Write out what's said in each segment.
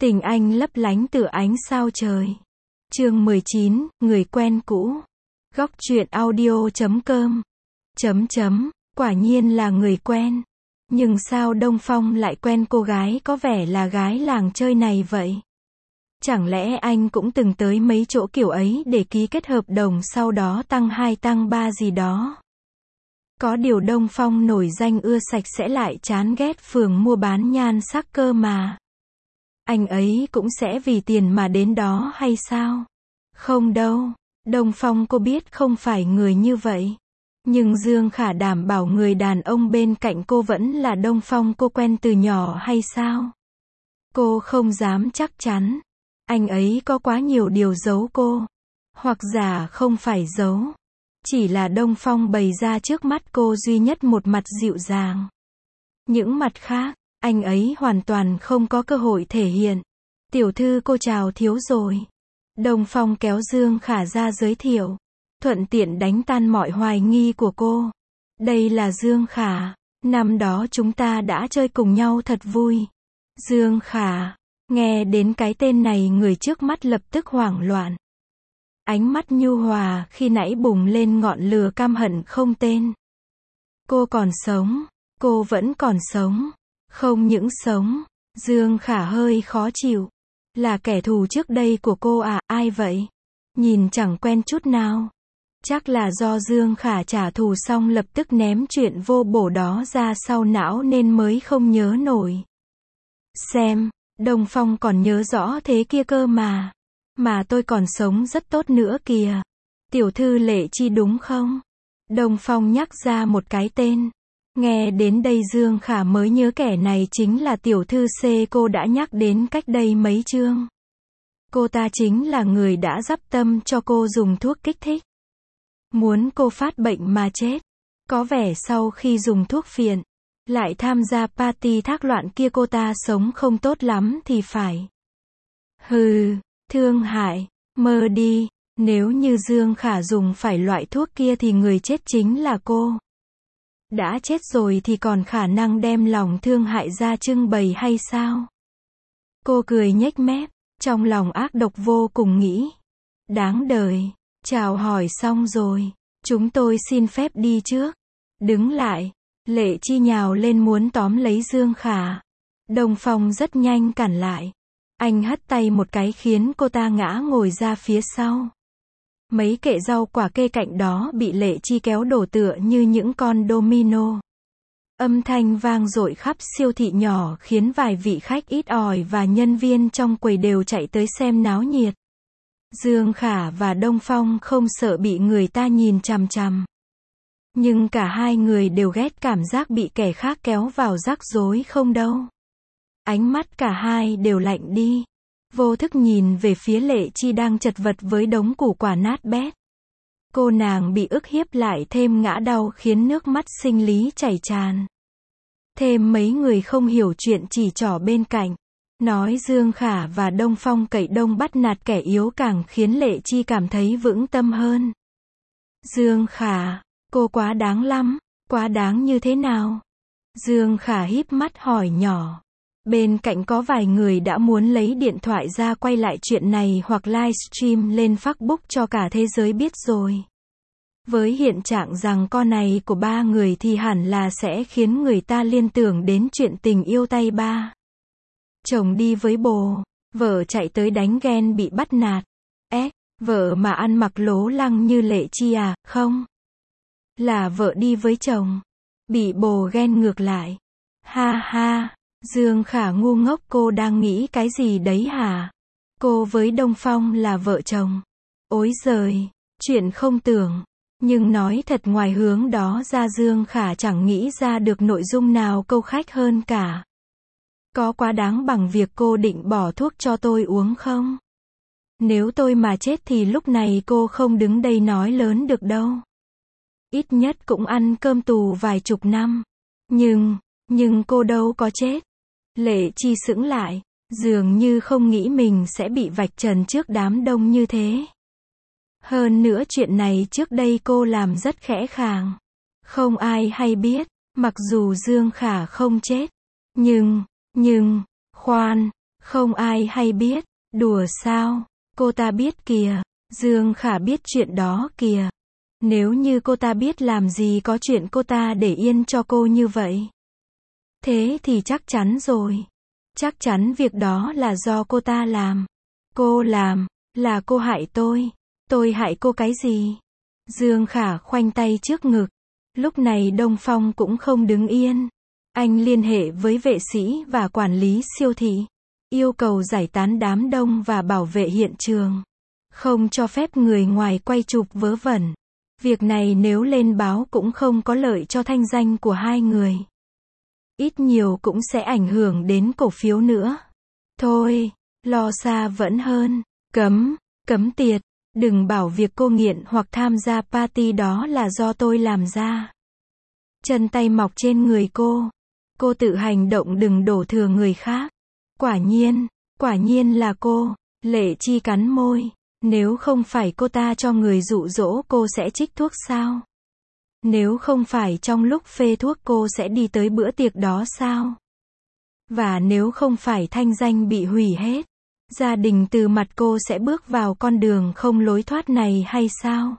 Tình anh lấp lánh tựa ánh sao trời. Chương 19, người quen cũ. Góc truyện audio.com. Quả nhiên là người quen. Nhưng sao Đông Phong lại quen cô gái có vẻ là gái làng chơi này vậy? Chẳng lẽ anh cũng từng tới mấy chỗ kiểu ấy để ký kết hợp đồng sau đó tăng 2 tăng 3 gì đó? Có điều Đông Phong nổi danh ưa sạch sẽ lại chán ghét phường mua bán nhan sắc cơ mà. Anh ấy cũng sẽ vì tiền mà đến đó hay sao? Không đâu. Đông Phong cô biết không phải người như vậy. Nhưng Dương Khả đảm bảo người đàn ông bên cạnh cô vẫn là Đông Phong cô quen từ nhỏ hay sao? Cô không dám chắc chắn. Anh ấy có quá nhiều điều giấu cô. Hoặc giả không phải giấu. Chỉ là Đông Phong bày ra trước mắt cô duy nhất một mặt dịu dàng. Những mặt khác, anh ấy hoàn toàn không có cơ hội thể hiện. Tiểu thư cô chào thiếu rồi. Đông Phong kéo Dương Khả ra giới thiệu. Thuận tiện đánh tan mọi hoài nghi của cô. Đây là Dương Khả. Năm đó chúng ta đã chơi cùng nhau thật vui. Dương Khả. Nghe đến cái tên này người trước mắt lập tức hoảng loạn. Ánh mắt nhu hòa khi nãy bùng lên ngọn lửa căm hận không tên. Cô còn sống. Cô vẫn còn sống. Không những sống. Dương Khả hơi khó chịu. Là kẻ thù trước đây của cô à, ai vậy? Nhìn chẳng quen chút nào. Chắc là do Dương Khả trả thù xong lập tức ném chuyện vô bổ đó ra sau não nên mới không nhớ nổi. Xem, Đông Phong còn nhớ rõ thế kia cơ mà. Mà tôi còn sống rất tốt nữa kìa. Tiểu thư Lệ Chi đúng không? Đông Phong nhắc ra một cái tên. Nghe đến đây Dương Khả mới nhớ kẻ này chính là tiểu thư C cô đã nhắc đến cách đây mấy chương. Cô ta chính là người đã dắp tâm cho cô dùng thuốc kích thích. Muốn cô phát bệnh mà chết. Có vẻ sau khi dùng thuốc phiện, lại tham gia party thác loạn kia cô ta sống không tốt lắm thì phải. Hừ, thương hại, mơ đi, nếu như Dương Khả dùng phải loại thuốc kia thì người chết chính là cô. Đã chết rồi thì còn khả năng đem lòng thương hại ra trưng bày hay sao? Cô cười nhếch mép, trong lòng ác độc vô cùng nghĩ. Đáng đời, chào hỏi xong rồi, chúng tôi xin phép đi trước. Đứng lại, Lệ Chi nhào lên muốn tóm lấy Dương Khả. Đông Phong rất nhanh cản lại. Anh hất tay một cái khiến cô ta ngã ngồi ra phía sau. Mấy kệ rau quả kê cạnh đó bị Lệ Chi kéo đổ tựa như những con domino. Âm thanh vang dội khắp siêu thị nhỏ khiến vài vị khách ít ỏi và nhân viên trong quầy đều chạy tới xem náo nhiệt. Dương Khả và Đông Phong không sợ bị người ta nhìn chằm chằm. Nhưng cả hai người đều ghét cảm giác bị kẻ khác kéo vào rắc rối không đâu. Ánh mắt cả hai đều lạnh đi. Vô thức nhìn về phía Lệ Chi đang chật vật với đống củ quả nát bét. Cô nàng bị ức hiếp lại thêm ngã đau khiến nước mắt sinh lý chảy tràn. Thêm mấy người không hiểu chuyện chỉ trỏ bên cạnh. Nói Dương Khả và Đông Phong cậy đông bắt nạt kẻ yếu càng khiến Lệ Chi cảm thấy vững tâm hơn. Dương Khả, cô quá đáng lắm, quá đáng như thế nào? Dương Khả híp mắt hỏi nhỏ. Bên cạnh có vài người đã muốn lấy điện thoại ra quay lại chuyện này hoặc livestream lên Facebook cho cả thế giới biết rồi. Với hiện trạng rằng con này của ba người thì hẳn là sẽ khiến người ta liên tưởng đến chuyện tình yêu tay ba. Chồng đi với bồ, vợ chạy tới đánh ghen bị bắt nạt. Vợ mà ăn mặc lố lăng như Lệ Chi à, không? Là vợ đi với chồng, bị bồ ghen ngược lại. Ha ha, Dương Khả ngu ngốc, cô đang nghĩ cái gì đấy hả? Cô với Đông Phong là vợ chồng. Ối giời, chuyện không tưởng. Nhưng nói thật ngoài hướng đó ra Dương Khả chẳng nghĩ ra được nội dung nào câu khách hơn cả. Có quá đáng bằng việc cô định bỏ thuốc cho tôi uống không? Nếu tôi mà chết thì lúc này cô không đứng đây nói lớn được đâu. Ít nhất cũng ăn cơm tù vài chục năm. Nhưng cô đâu có chết. Lệ Chi sững lại, dường như không nghĩ mình sẽ bị vạch trần trước đám đông như thế. Hơn nữa chuyện này trước đây cô làm rất khẽ khàng. Không ai hay biết, mặc dù Dương Khả không chết. Nhưng, khoan, Không ai hay biết. Đùa sao? Cô ta biết kìa. Dương Khả biết chuyện đó kìa. Nếu như cô ta biết làm gì có chuyện cô ta để yên cho cô như vậy. Thế thì chắc chắn rồi. Chắc chắn việc đó là do cô ta làm. Cô làm, là cô hại tôi. Tôi hại cô cái gì? Dương Khả khoanh tay trước ngực. Lúc này Đông Phong cũng không đứng yên. Anh liên hệ với vệ sĩ và quản lý siêu thị. Yêu cầu giải tán đám đông và bảo vệ hiện trường. Không cho phép người ngoài quay chụp vớ vẩn. Việc này nếu lên báo cũng không có lợi cho thanh danh của hai người. Ít nhiều cũng sẽ ảnh hưởng đến cổ phiếu nữa. Thôi, lo xa vẫn hơn. Cấm tiệt. Đừng bảo việc cô nghiện hoặc tham gia party đó là do tôi làm ra. Chân tay mọc trên người cô. Cô tự hành động đừng đổ thừa người khác. Quả nhiên là cô. Lệ Chi cắn môi. Nếu không phải cô ta cho người dụ dỗ cô sẽ trích thuốc sao? Nếu không phải trong lúc phê thuốc cô sẽ đi tới bữa tiệc đó sao? Và nếu không phải thanh danh bị hủy hết, gia đình từ mặt cô sẽ bước vào con đường không lối thoát này hay sao?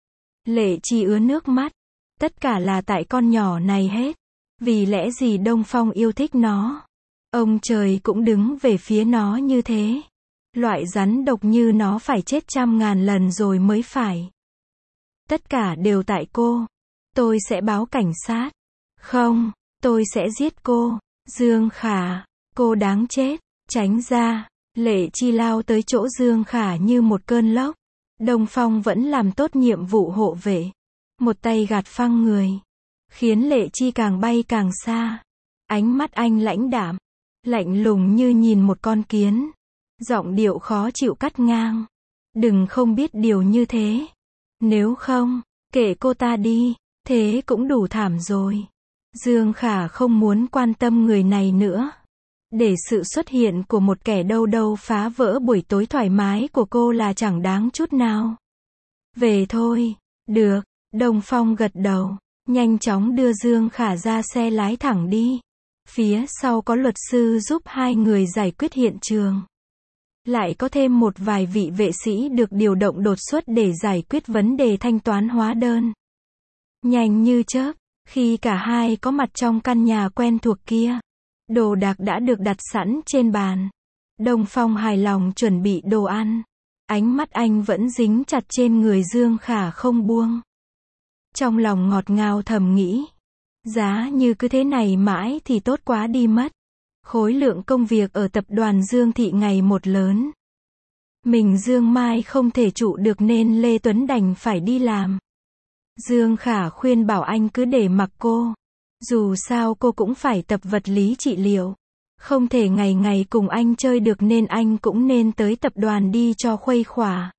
Lệ Chi ứa nước mắt. Tất cả là tại con nhỏ này hết. Vì lẽ gì Đông Phong yêu thích nó? Ông trời cũng đứng về phía nó như thế. Loại rắn độc như nó phải chết 100.000 lần rồi mới phải. Tất cả đều tại cô. Tôi sẽ báo cảnh sát. Không, tôi sẽ giết cô. Dương Khả, cô đáng chết. Tránh ra. Lệ Chi lao tới chỗ Dương Khả như một cơn lốc. Đông Phong vẫn làm tốt nhiệm vụ hộ vệ. Một tay gạt phăng người. Khiến Lệ Chi càng bay càng xa. Ánh mắt anh lãnh đạm. Lạnh lùng như nhìn một con kiến. Giọng điệu khó chịu cắt ngang. Đừng không biết điều như thế. Nếu không, kệ cô ta đi. Thế cũng đủ thảm rồi. Dương Khả không muốn quan tâm người này nữa. Để sự xuất hiện của một kẻ đâu phá vỡ buổi tối thoải mái của cô là chẳng đáng chút nào. Về thôi. Được. Đông Phong gật đầu. Nhanh chóng đưa Dương Khả ra xe lái thẳng đi. Phía sau có luật sư giúp hai người giải quyết hiện trường. Lại có thêm một vài vị vệ sĩ được điều động đột xuất để giải quyết vấn đề thanh toán hóa đơn. Nhanh như chớp, khi cả hai có mặt trong căn nhà quen thuộc kia, đồ đạc đã được đặt sẵn trên bàn. Đông Phong hài lòng chuẩn bị đồ ăn. Ánh mắt anh vẫn dính chặt trên người Dương Khả không buông. Trong lòng ngọt ngào thầm nghĩ, giá như cứ thế này mãi thì tốt quá đi mất. Khối lượng công việc ở tập đoàn Dương Thị ngày một lớn. Mình Dương Mai không thể trụ được nên Lê Tuấn đành phải đi làm. Dương Khả khuyên bảo anh cứ để mặc cô. Dù sao cô cũng phải tập vật lý trị liệu. Không thể ngày ngày cùng anh chơi được nên anh cũng nên tới tập đoàn đi cho khuây khỏa.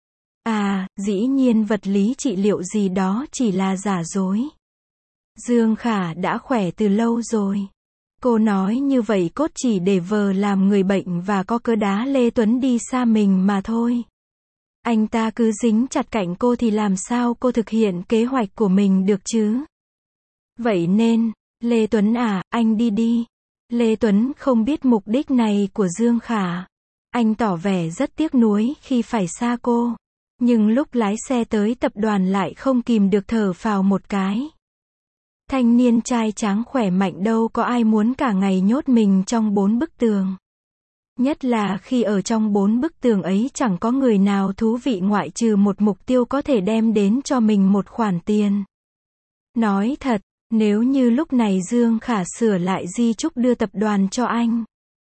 À, dĩ nhiên vật lý trị liệu gì đó chỉ là giả dối. Dương Khả đã khỏe từ lâu rồi. Cô nói như vậy cốt chỉ để vờ làm người bệnh và có cớ đá Lê Tuấn đi xa mình mà thôi. Anh ta cứ dính chặt cạnh cô thì làm sao cô thực hiện kế hoạch của mình được chứ? Vậy nên, Lê Tuấn à, anh đi đi. Lê Tuấn không biết mục đích này của Dương Khả. Anh tỏ vẻ rất tiếc nuối khi phải xa cô. Nhưng lúc lái xe tới tập đoàn lại không kìm được thở phào một cái. Thanh niên trai tráng khỏe mạnh đâu có ai muốn cả ngày nhốt mình trong 4 bức tường. Nhất là khi ở trong 4 bức tường ấy chẳng có người nào thú vị ngoại trừ một mục tiêu có thể đem đến cho mình một khoản tiền. Nói thật, nếu như lúc này Dương Khả sửa lại di chúc đưa tập đoàn cho anh,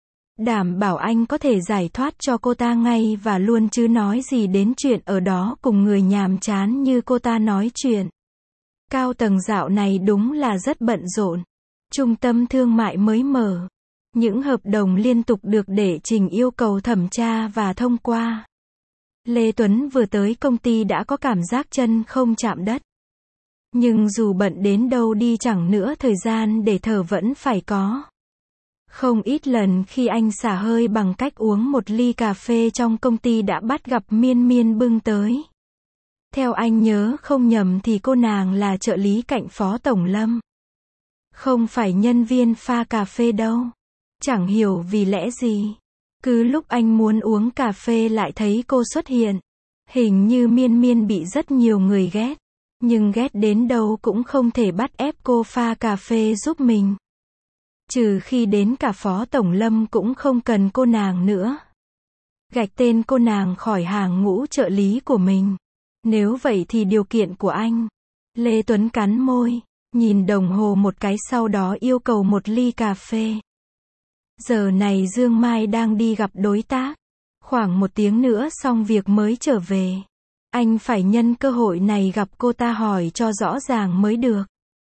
đảm bảo anh có thể giải thoát cho cô ta ngay và luôn chứ nói gì đến chuyện ở đó cùng người nhàm chán như cô ta nói chuyện. Cao tầng dạo này đúng là rất bận rộn. Trung tâm thương mại mới mở. Những hợp đồng liên tục được đệ trình yêu cầu thẩm tra và thông qua. Lê Tuấn vừa tới công ty đã có cảm giác chân không chạm đất. Nhưng dù bận đến đâu đi chẳng nữa thời gian để thở vẫn phải có. Không ít lần khi anh xả hơi bằng cách uống một ly cà phê trong công ty đã bắt gặp Miên Miên bưng tới. Theo anh nhớ không nhầm thì cô nàng là trợ lý cạnh Phó Tổng Lâm. Không phải nhân viên pha cà phê đâu. Chẳng hiểu vì lẽ gì. Cứ lúc anh muốn uống cà phê lại thấy cô xuất hiện. Hình như Miên Miên bị rất nhiều người ghét. Nhưng ghét đến đâu cũng không thể bắt ép cô pha cà phê giúp mình. Trừ khi đến cả Phó Tổng Lâm cũng không cần cô nàng nữa. Gạch tên cô nàng khỏi hàng ngũ trợ lý của mình. Nếu vậy thì điều kiện của anh. Lê Tuấn cắn môi, nhìn đồng hồ một cái sau đó yêu cầu một ly cà phê. Giờ này Dương Mai đang đi gặp đối tác. Khoảng 1 tiếng nữa xong việc mới trở về. Anh phải nhân cơ hội này gặp cô ta hỏi cho rõ ràng mới được.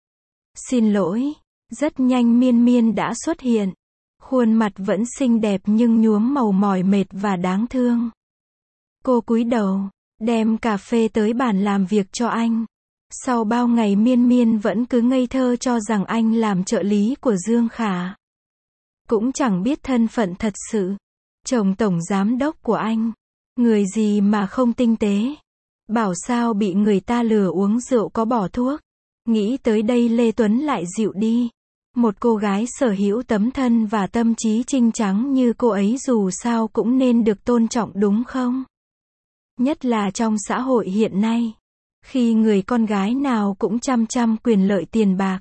Xin lỗi. Rất nhanh Miên Miên đã xuất hiện. Khuôn mặt vẫn xinh đẹp nhưng nhuốm màu mỏi mệt và đáng thương. Cô cúi đầu, đem cà phê tới bàn làm việc cho anh. Sau bao ngày Miên Miên vẫn cứ ngây thơ cho rằng anh làm trợ lý của Dương Khả. Cũng chẳng biết thân phận thật sự. Chồng tổng giám đốc của anh. Người gì mà không tinh tế. Bảo sao bị người ta lừa uống rượu có bỏ thuốc. Nghĩ tới đây Lê Tuấn lại dịu đi. Một cô gái sở hữu tấm thân và tâm trí trinh trắng như cô ấy dù sao cũng nên được tôn trọng đúng không? Nhất là trong xã hội hiện nay. Khi người con gái nào cũng chăm quyền lợi tiền bạc.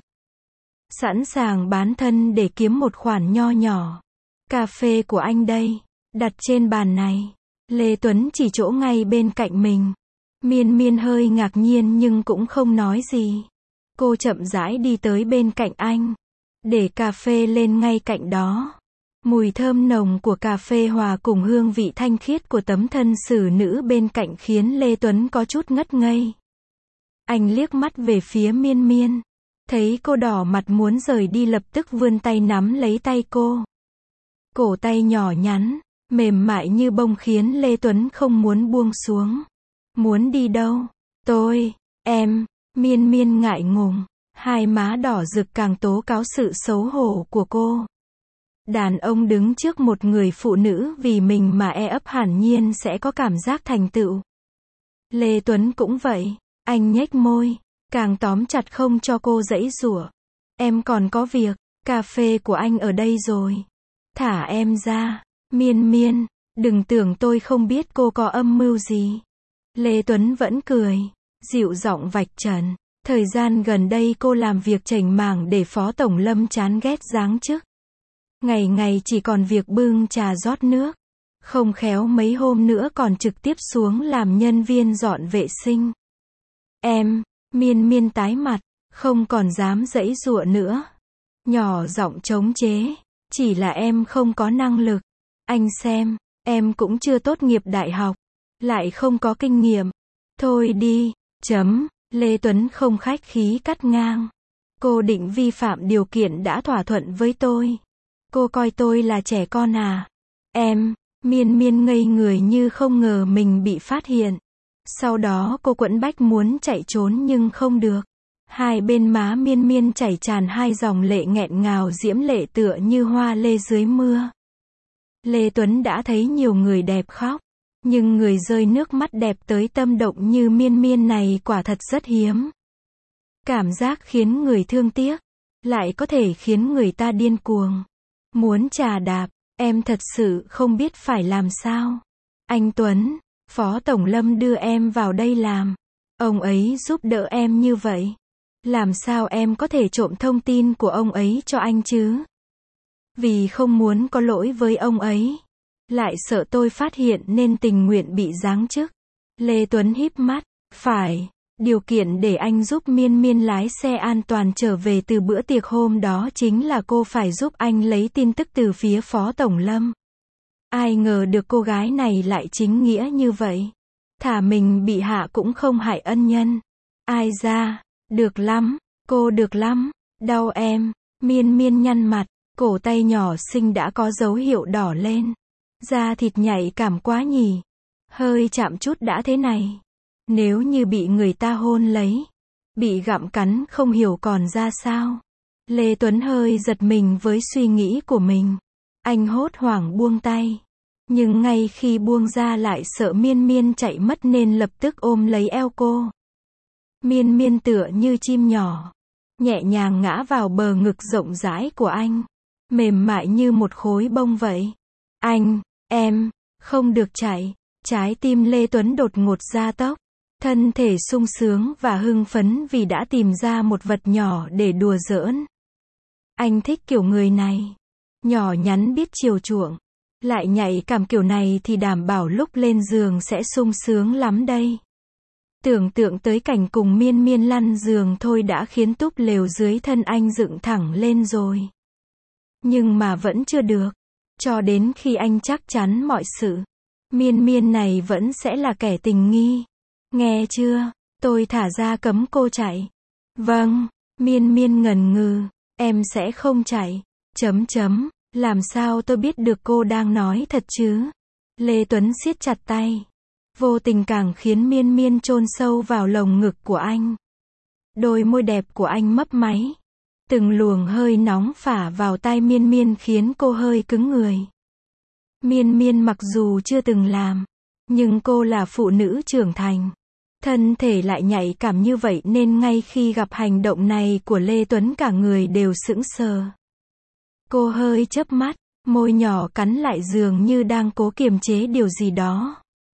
Sẵn sàng bán thân để kiếm một khoản nho nhỏ. Cà phê của anh đây. Đặt trên bàn này. Lê Tuấn chỉ chỗ ngay bên cạnh mình. Miên Miên hơi ngạc nhiên nhưng cũng không nói gì. Cô chậm rãi đi tới bên cạnh anh. Để cà phê lên ngay cạnh đó. Mùi thơm nồng của cà phê hòa cùng hương vị thanh khiết của tấm thân xử nữ bên cạnh khiến Lê Tuấn có chút ngất ngây. Anh liếc mắt về phía Miên Miên. Thấy cô đỏ mặt muốn rời đi lập tức vươn tay nắm lấy tay cô. Cổ tay nhỏ nhắn, mềm mại như bông khiến Lê Tuấn không muốn buông xuống. Muốn đi đâu? Em, Miên Miên ngại ngùng. Hai má đỏ rực càng tố cáo sự xấu hổ của cô. Đàn ông đứng trước một người phụ nữ vì mình mà ấp hẳn nhiên sẽ có cảm giác thành tựu. Lê Tuấn cũng vậy. Anh nhếch môi, càng tóm chặt không cho cô giãy giụa. Em còn có việc, cà phê của anh ở đây rồi. Thả em ra. Miên Miên, đừng tưởng tôi không biết cô có âm mưu gì. Lê Tuấn vẫn cười, dịu giọng vạch trần. Thời gian gần đây cô làm việc chảnh mảng để Phó Tổng Lâm chán ghét giáng chức. Ngày ngày chỉ còn việc bưng trà rót nước. Không khéo mấy hôm nữa còn trực tiếp xuống làm nhân viên dọn vệ sinh. Em, Miên Miên tái mặt, không còn dám giãy giụa nữa. Nhỏ giọng chống chế, chỉ là em không có năng lực. Anh xem, em cũng chưa tốt nghiệp đại học, lại không có kinh nghiệm. Thôi đi, Lê Tuấn không khách khí cắt ngang. Cô định vi phạm điều kiện đã thỏa thuận với tôi. Cô coi tôi là trẻ con à? Em, Miên Miên ngây người như không ngờ mình bị phát hiện. Sau đó cô quẫn bách muốn chạy trốn nhưng không được. Hai bên má Miên Miên chảy tràn hai dòng lệ nghẹn ngào diễm lệ tựa như hoa lê dưới mưa. Lê Tuấn đã thấy nhiều người đẹp khóc. Nhưng người rơi nước mắt đẹp tới tâm động như Miên Miên này quả thật rất hiếm. Cảm giác khiến người thương tiếc, lại có thể khiến người ta điên cuồng. Muốn chà đạp, em thật sự không biết phải làm sao. Anh Tuấn, Phó Tổng Lâm đưa em vào đây làm. Ông ấy giúp đỡ em như vậy. Làm sao em có thể trộm thông tin của ông ấy cho anh chứ? Vì không muốn có lỗi với ông ấy. Lại sợ tôi phát hiện nên tình nguyện bị giáng chức. Lê Tuấn híp mắt. Phải, điều kiện để anh giúp Miên Miên lái xe an toàn trở về từ bữa tiệc hôm đó chính là cô phải giúp anh lấy tin tức từ phía Phó Tổng Lâm. Ai ngờ được cô gái này lại chính nghĩa như vậy. Thả mình bị hạ cũng không hại ân nhân. Ai ra, được lắm, cô được lắm, đau em. Miên Miên nhăn mặt, cổ tay nhỏ xinh đã có dấu hiệu đỏ lên. Da thịt nhạy cảm quá nhỉ. Hơi chạm chút đã thế này. Nếu như bị người ta hôn lấy, bị gặm cắn không hiểu còn ra sao. Lê Tuấn hơi giật mình với suy nghĩ của mình. Anh hốt hoảng buông tay. Nhưng ngay khi buông ra lại sợ Miên Miên chạy mất nên lập tức ôm lấy eo cô. Miên Miên tựa như chim nhỏ, nhẹ nhàng ngã vào bờ ngực rộng rãi của anh. Mềm mại như một khối bông vậy. Anh, Em, không được chạy. Trái tim Lê Tuấn đột ngột gia tốc. Thân thể sung sướng và hưng phấn vì đã tìm ra một vật nhỏ để đùa giỡn. Anh thích kiểu người này. Nhỏ nhắn biết chiều chuộng. Lại nhạy cảm kiểu này thì đảm bảo lúc lên giường sẽ sung sướng lắm đây. Tưởng tượng tới cảnh cùng Miên Miên lăn giường thôi đã khiến túp lều dưới thân anh dựng thẳng lên rồi. Nhưng mà vẫn chưa được. Cho đến khi anh chắc chắn mọi sự. Miên Miên này vẫn sẽ là kẻ tình nghi. Nghe chưa? Tôi thả ra cấm cô chạy. Vâng. Miên Miên ngần ngừ. Em sẽ không chạy. Làm sao tôi biết được cô đang nói thật chứ? Lê Tuấn siết chặt tay. Vô tình càng khiến Miên Miên chôn sâu vào lồng ngực của anh. Đôi môi đẹp của anh mấp máy. Từng luồng hơi nóng phả vào tai Miên Miên khiến cô hơi cứng người. Miên Miên mặc dù chưa từng làm, nhưng cô là phụ nữ trưởng thành. Thân thể lại nhạy cảm như vậy nên ngay khi gặp hành động này của Lê Tuấn cả người đều sững sờ. Cô hơi chớp mắt, môi nhỏ cắn lại dường như đang cố kiềm chế điều gì đó.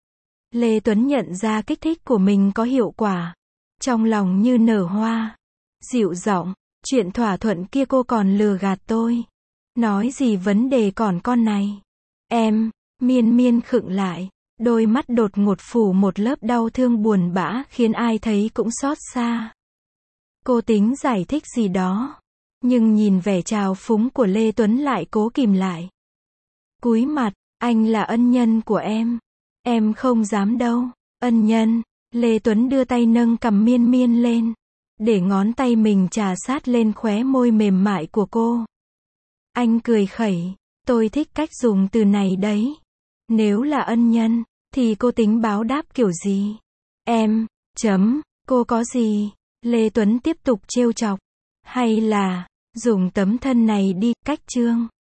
Lê Tuấn nhận ra kích thích của mình có hiệu quả. Trong lòng như nở hoa. Dịu giọng, chuyện thỏa thuận kia cô còn lừa gạt tôi. Nói gì vấn đề còn con này. Em, Miên Miên khựng lại. Đôi mắt đột ngột phủ một lớp đau thương buồn bã khiến ai thấy cũng xót xa. Cô tính giải thích gì đó. Nhưng nhìn vẻ trào phúng của Lê Tuấn lại cố kìm lại. Cúi mặt, anh là ân nhân của em. Em không dám đâu. Ân nhân. Lê Tuấn đưa tay nâng cằm Miên Miên lên. Để ngón tay mình chà sát lên khóe môi mềm mại của cô. Anh cười khẩy. Tôi thích cách dùng từ này đấy. Nếu là ân nhân, thì cô tính báo đáp kiểu gì? Em, cô có gì? Lê Tuấn tiếp tục trêu chọc. Hay là, dùng tấm thân này đi, cách chương.